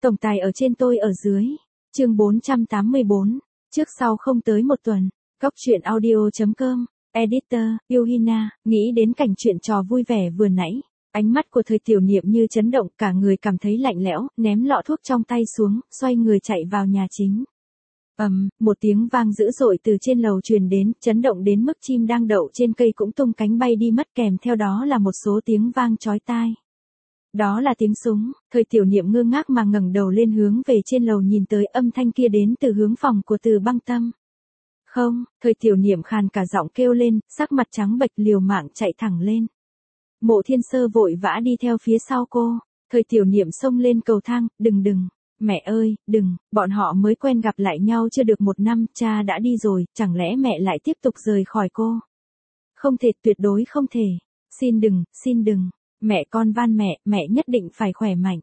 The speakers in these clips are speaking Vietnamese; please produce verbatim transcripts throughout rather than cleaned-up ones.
Tổng tài ở trên tôi ở dưới. Chương bốn trăm tám mươi bốn. Trước sau không tới một tuần. Góc truyện audio chấm com. Editor, Yuhina, nghĩ đến cảnh chuyện trò vui vẻ vừa nãy. Ánh mắt của Thời Tiểu Niệm như chấn động, cả người cảm thấy lạnh lẽo, ném lọ thuốc trong tay xuống, xoay người chạy vào nhà chính. Ầm, um, một tiếng vang dữ dội từ trên lầu truyền đến, chấn động đến mức chim đang đậu trên cây cũng tung cánh bay đi mất, kèm theo đó là một số tiếng vang chói tai. Đó là tiếng súng. Thời Tiểu Niệm ngơ ngác mà ngẩng đầu lên hướng về trên lầu nhìn tới, âm thanh kia đến từ hướng phòng của Từ Băng Tâm. Không, Thời Tiểu Niệm khàn cả giọng kêu lên, sắc mặt trắng bệch liều mạng chạy thẳng lên. Mộ Thiên Sơ vội vã đi theo phía sau cô. Thời Tiểu Niệm xông lên cầu thang, đừng đừng, mẹ ơi, đừng, bọn họ mới quen gặp lại nhau chưa được một năm, cha đã đi rồi, chẳng lẽ mẹ lại tiếp tục rời khỏi cô? Không thể, tuyệt đối không thể, xin đừng, xin đừng, mẹ con van mẹ, mẹ nhất định phải khỏe mạnh.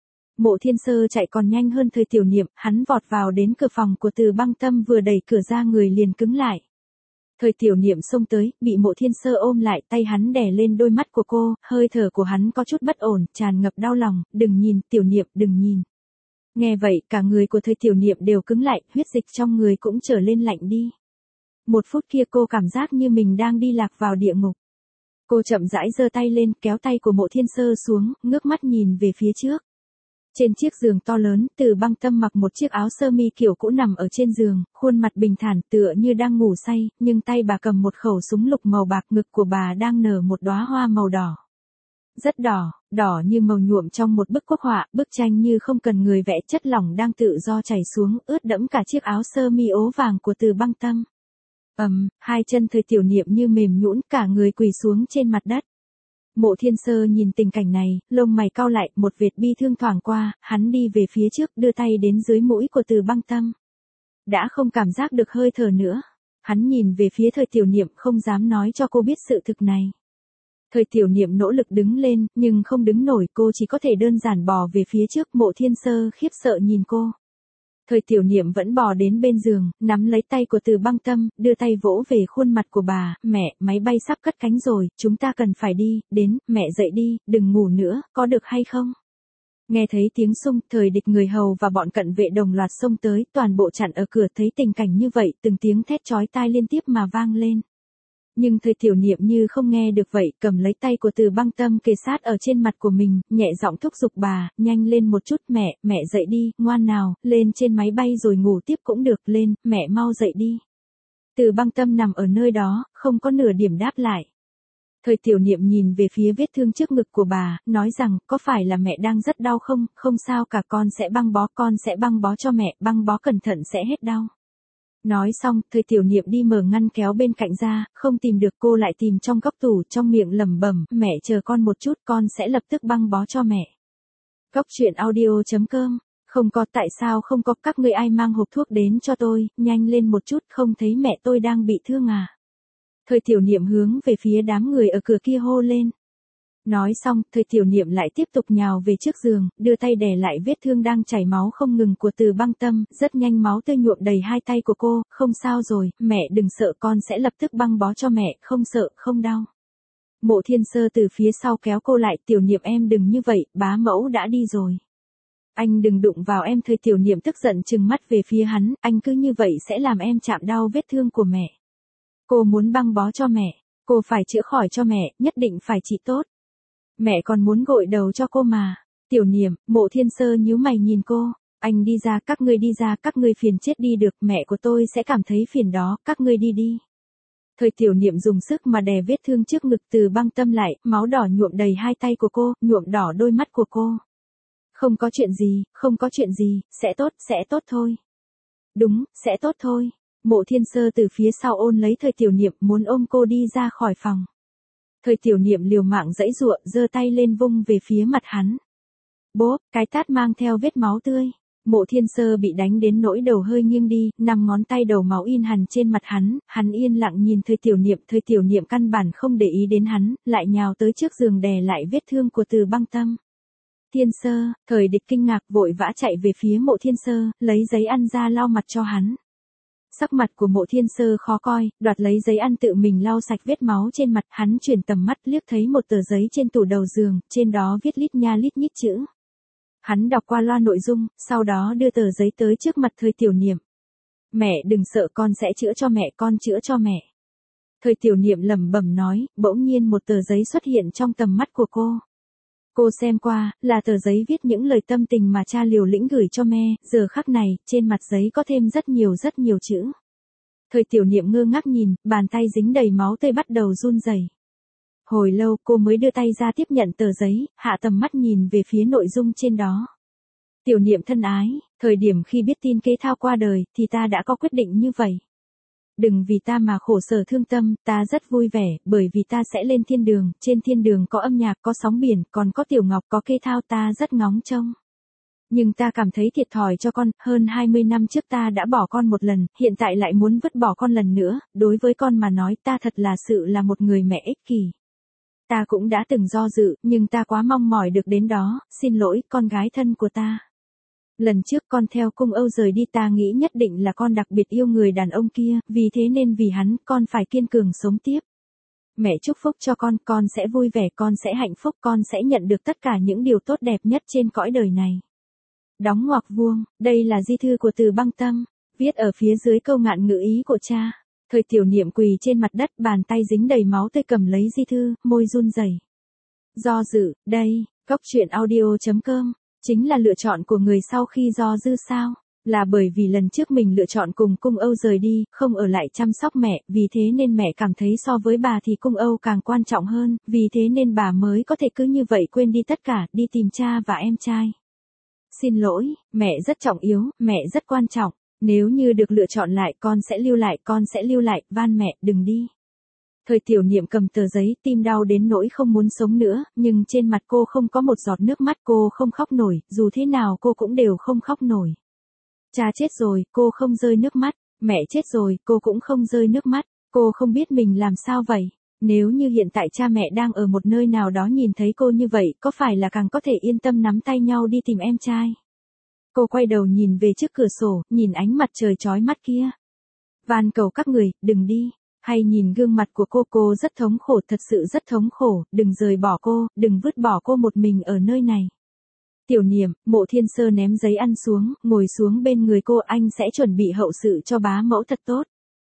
Mộ Thiên Sơ chạy còn nhanh hơn Thời Tiểu Niệm, hắn vọt vào đến cửa phòng của Từ Băng Tâm, vừa đẩy cửa ra người liền cứng lại. Thời Tiểu Niệm xông tới, bị Mộ Thiên Sơ ôm lại, tay hắn đè lên đôi mắt của cô, hơi thở của hắn có chút bất ổn, tràn ngập đau lòng, đừng nhìn, Tiểu Niệm, đừng nhìn. Nghe vậy, cả người của Thời Tiểu Niệm đều cứng lại, huyết dịch trong người cũng trở lên lạnh đi. Một phút kia cô cảm giác như mình đang đi lạc vào địa ngục. Cô chậm rãi giơ tay lên, kéo tay của Mộ Thiên Sơ xuống, ngước mắt nhìn về phía trước. Trên chiếc giường to lớn, Từ Băng Tâm mặc một chiếc áo sơ mi kiểu cũ nằm ở trên giường, khuôn mặt bình thản tựa như đang ngủ say, nhưng tay bà cầm một khẩu súng lục màu bạc, ngực của bà đang nở một đóa hoa màu đỏ. Rất đỏ, đỏ như màu nhuộm trong một bức quốc họa, bức tranh như không cần người vẽ, chất lỏng đang tự do chảy xuống, ướt đẫm cả chiếc áo sơ mi ố vàng của Từ Băng Tâm. Ầm, um, hai chân Thời Tiểu Niệm như mềm nhũn, cả người quỳ xuống trên mặt đất. Mộ Thiên Sơ nhìn tình cảnh này, lông mày cau lại, một vệt bi thương thoảng qua, hắn đi về phía trước, đưa tay đến dưới mũi của Từ Băng Tâm. Đã không cảm giác được hơi thở nữa. Hắn nhìn về phía Thời Tiểu Niệm, không dám nói cho cô biết sự thực này. Thời Tiểu Niệm nỗ lực đứng lên, nhưng không đứng nổi, cô chỉ có thể đơn giản bò về phía trước. Mộ Thiên Sơ khiếp sợ nhìn cô. Thời Tiểu Niệm vẫn bò đến bên giường, nắm lấy tay của Từ Băng Tâm, đưa tay vỗ về khuôn mặt của bà, mẹ, máy bay sắp cất cánh rồi, chúng ta cần phải đi, đến, mẹ dậy đi, đừng ngủ nữa, có được hay không? Nghe thấy tiếng xung, Thời Địch người hầu và bọn cận vệ đồng loạt xông tới, toàn bộ chặn ở cửa, thấy tình cảnh như vậy, từng tiếng thét chói tai liên tiếp mà vang lên. Nhưng Thời Tiểu Niệm như không nghe được vậy, cầm lấy tay của Từ Băng Tâm kề sát ở trên mặt của mình, nhẹ giọng thúc giục bà, nhanh lên một chút, mẹ, mẹ dậy đi, ngoan nào, lên trên máy bay rồi ngủ tiếp cũng được, lên, mẹ mau dậy đi. Từ Băng Tâm nằm ở nơi đó, không có nửa điểm đáp lại. Thời Tiểu Niệm nhìn về phía vết thương trước ngực của bà, nói rằng, có phải là mẹ đang rất đau không, không sao cả, con sẽ băng bó, con sẽ băng bó cho mẹ, băng bó cẩn thận sẽ hết đau. Nói xong, Thời Tiểu Niệm đi mở ngăn kéo bên cạnh ra, không tìm được, cô lại tìm trong góc tủ, trong miệng lẩm bẩm, mẹ chờ con một chút, con sẽ lập tức băng bó cho mẹ. Góc truyện audio chấm com. Không có, tại sao không có, các ngươi ai mang hộp thuốc đến cho tôi, nhanh lên một chút, không thấy mẹ tôi đang bị thương à? Thời Tiểu Niệm hướng về phía đám người ở cửa kia hô lên. Nói xong, Thời Tiểu Niệm lại tiếp tục nhào về trước giường, đưa tay đè lại vết thương đang chảy máu không ngừng của Từ Băng Tâm, rất nhanh máu tươi nhuộm đầy hai tay của cô, không sao rồi, mẹ đừng sợ, con sẽ lập tức băng bó cho mẹ, không sợ, không đau. Mộ Thiên Sơ từ phía sau kéo cô lại, Tiểu Niệm em đừng như vậy, bá mẫu đã đi rồi. Anh đừng đụng vào em. Thời Tiểu Niệm tức giận trừng mắt về phía hắn, anh cứ như vậy sẽ làm em chạm đau vết thương của mẹ. Cô muốn băng bó cho mẹ, cô phải chữa khỏi cho mẹ, nhất định phải trị tốt. Mẹ còn muốn gội đầu cho cô mà. Tiểu Niệm, Mộ Thiên Sơ nhíu mày nhìn cô, anh đi ra, các ngươi đi ra, các ngươi phiền chết đi được, mẹ của tôi sẽ cảm thấy phiền đó, các ngươi đi đi. Thời Tiểu Niệm dùng sức mà đè vết thương trước ngực Từ Băng Tâm lại, máu đỏ nhuộm đầy hai tay của cô, nhuộm đỏ đôi mắt của cô. Không có chuyện gì, không có chuyện gì, sẽ tốt, sẽ tốt thôi. Đúng, sẽ tốt thôi. Mộ Thiên Sơ từ phía sau ôn lấy Thời Tiểu Niệm, muốn ôm cô đi ra khỏi phòng. Thời Tiểu Niệm liều mạng giãy giụa, giơ tay lên vung về phía mặt hắn. Bốp, cái tát mang theo vết máu tươi. Mộ Thiên Sơ bị đánh đến nỗi đầu hơi nghiêng đi, năm ngón tay đầu máu in hằn trên mặt hắn, hắn yên lặng nhìn Thời Tiểu Niệm, Thời Tiểu Niệm căn bản không để ý đến hắn, lại nhào tới trước giường đè lại vết thương của Từ Băng Tâm. Thiên Sơ, Thời Địch kinh ngạc vội vã chạy về phía Mộ Thiên Sơ, lấy giấy ăn ra lau mặt cho hắn. Sắc mặt của Mộ Thiên Sơ khó coi, đoạt lấy giấy ăn tự mình lau sạch vết máu trên mặt, hắn chuyển tầm mắt liếc thấy một tờ giấy trên tủ đầu giường, trên đó viết lít nha lít nhít chữ. Hắn đọc qua loa nội dung, sau đó đưa tờ giấy tới trước mặt Thời Tiểu Niệm. Mẹ đừng sợ, con sẽ chữa cho mẹ, con chữa cho mẹ. Thời Tiểu Niệm lẩm bẩm nói, bỗng nhiên một tờ giấy xuất hiện trong tầm mắt của cô. Cô xem qua, là tờ giấy viết những lời tâm tình mà cha liều lĩnh gửi cho mẹ, giờ khắc này, trên mặt giấy có thêm rất nhiều rất nhiều chữ. Thời Tiểu Niệm ngơ ngác nhìn, bàn tay dính đầy máu tươi bắt đầu run rẩy. Hồi lâu cô mới đưa tay ra tiếp nhận tờ giấy, hạ tầm mắt nhìn về phía nội dung trên đó. Tiểu Niệm thân ái, thời điểm khi biết tin Kế Thao qua đời, thì ta đã có quyết định như vậy. Đừng vì ta mà khổ sở thương tâm, ta rất vui vẻ, bởi vì ta sẽ lên thiên đường, trên thiên đường có âm nhạc, có sóng biển, còn có Tiểu Ngọc, có Kế Thao, ta rất ngóng trông. Nhưng ta cảm thấy thiệt thòi cho con, hơn hai mươi năm trước ta đã bỏ con một lần, hiện tại lại muốn vứt bỏ con lần nữa, đối với con mà nói ta thật là sự là một người mẹ ích kỷ. Ta cũng đã từng do dự, nhưng ta quá mong mỏi được đến đó, xin lỗi, con gái thân của ta. Lần trước con theo Cung Âu rời đi, ta nghĩ nhất định là con đặc biệt yêu người đàn ông kia, vì thế nên vì hắn, con phải kiên cường sống tiếp. Mẹ chúc phúc cho con, con sẽ vui vẻ, con sẽ hạnh phúc, con sẽ nhận được tất cả những điều tốt đẹp nhất trên cõi đời này. Đóng ngoặc vuông, đây là di thư của Từ Băng Tâm, viết ở phía dưới câu ngạn ngữ ý của cha. Thời Tiểu Niệm quỳ trên mặt đất, bàn tay dính đầy máu tươi cầm lấy di thư, môi run rẩy. Do dự, đây, Cốc truyện audio chấm com, chính là lựa chọn của người sau khi do dự sao? Là bởi vì lần trước mình lựa chọn cùng Cung Âu rời đi, không ở lại chăm sóc mẹ, vì thế nên mẹ cảm thấy so với bà thì Cung Âu càng quan trọng hơn, vì thế nên bà mới có thể cứ như vậy quên đi tất cả, đi tìm cha và em trai. Xin lỗi, mẹ rất trọng yếu, mẹ rất quan trọng. Nếu như được lựa chọn lại, con sẽ lưu lại, con sẽ lưu lại, van mẹ, đừng đi. Thời Tiểu Niệm cầm tờ giấy, tim đau đến nỗi không muốn sống nữa, nhưng trên mặt cô không có một giọt nước mắt, cô không khóc nổi, dù thế nào cô cũng đều không khóc nổi. Cha chết rồi, cô không rơi nước mắt, mẹ chết rồi, cô cũng không rơi nước mắt, cô không biết mình làm sao vậy. Nếu như hiện tại cha mẹ đang ở một nơi nào đó nhìn thấy cô như vậy, có phải là càng có thể yên tâm nắm tay nhau đi tìm em trai? Cô quay đầu nhìn về trước cửa sổ, nhìn ánh mặt trời chói mắt kia. Van cầu các người, đừng đi. Hay nhìn gương mặt của cô, cô rất thống khổ, thật sự rất thống khổ, đừng rời bỏ cô, đừng vứt bỏ cô một mình ở nơi này. Tiểu Niệm, Mộ Thiên Sơ ném giấy ăn xuống, ngồi xuống bên người cô, anh sẽ chuẩn bị hậu sự cho bá mẫu thật tốt.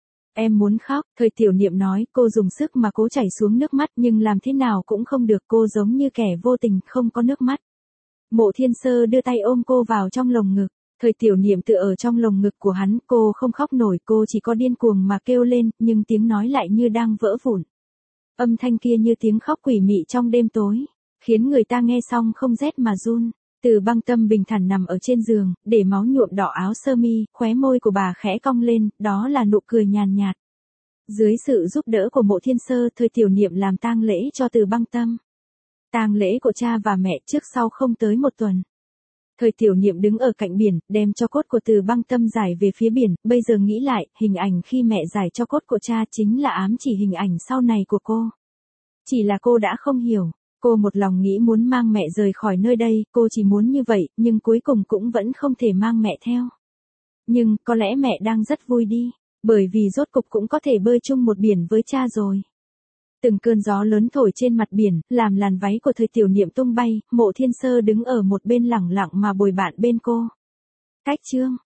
Em muốn khóc, Thời Tiểu Niệm nói, cô dùng sức mà cố chảy xuống nước mắt, nhưng làm thế nào cũng không được, cô giống như kẻ vô tình, không có nước mắt. Mộ Thiên Sơ đưa tay ôm cô vào trong lồng ngực, Thời Tiểu Niệm tựa ở trong lồng ngực của hắn, cô không khóc nổi, cô chỉ có điên cuồng mà kêu lên, nhưng tiếng nói lại như đang vỡ vụn. Âm thanh kia như tiếng khóc quỷ mị trong đêm tối, khiến người ta nghe xong không rét mà run. Từ Băng Tâm bình thản nằm ở trên giường, để máu nhuộm đỏ áo sơ mi, khóe môi của bà khẽ cong lên, đó là nụ cười nhàn nhạt. Dưới sự giúp đỡ của Mộ Thiên Sơ, Thời Tiểu Niệm làm tang lễ cho Từ Băng Tâm. Tang lễ của cha và mẹ trước sau không tới một tuần. Thời Tiểu Niệm đứng ở cạnh biển, đem cho cốt của Từ Băng Tâm giải về phía biển, bây giờ nghĩ lại, hình ảnh khi mẹ giải cho cốt của cha chính là ám chỉ hình ảnh sau này của cô. Chỉ là cô đã không hiểu, cô một lòng nghĩ muốn mang mẹ rời khỏi nơi đây, cô chỉ muốn như vậy, nhưng cuối cùng cũng vẫn không thể mang mẹ theo. Nhưng, có lẽ mẹ đang rất vui đi, bởi vì rốt cục cũng có thể bơi chung một biển với cha rồi. Từng cơn gió lớn thổi trên mặt biển, làm làn váy của Thời Tiểu Niệm tung bay, Mộ Thiên Sơ đứng ở một bên lẳng lặng mà bồi bạn bên cô. Cách chương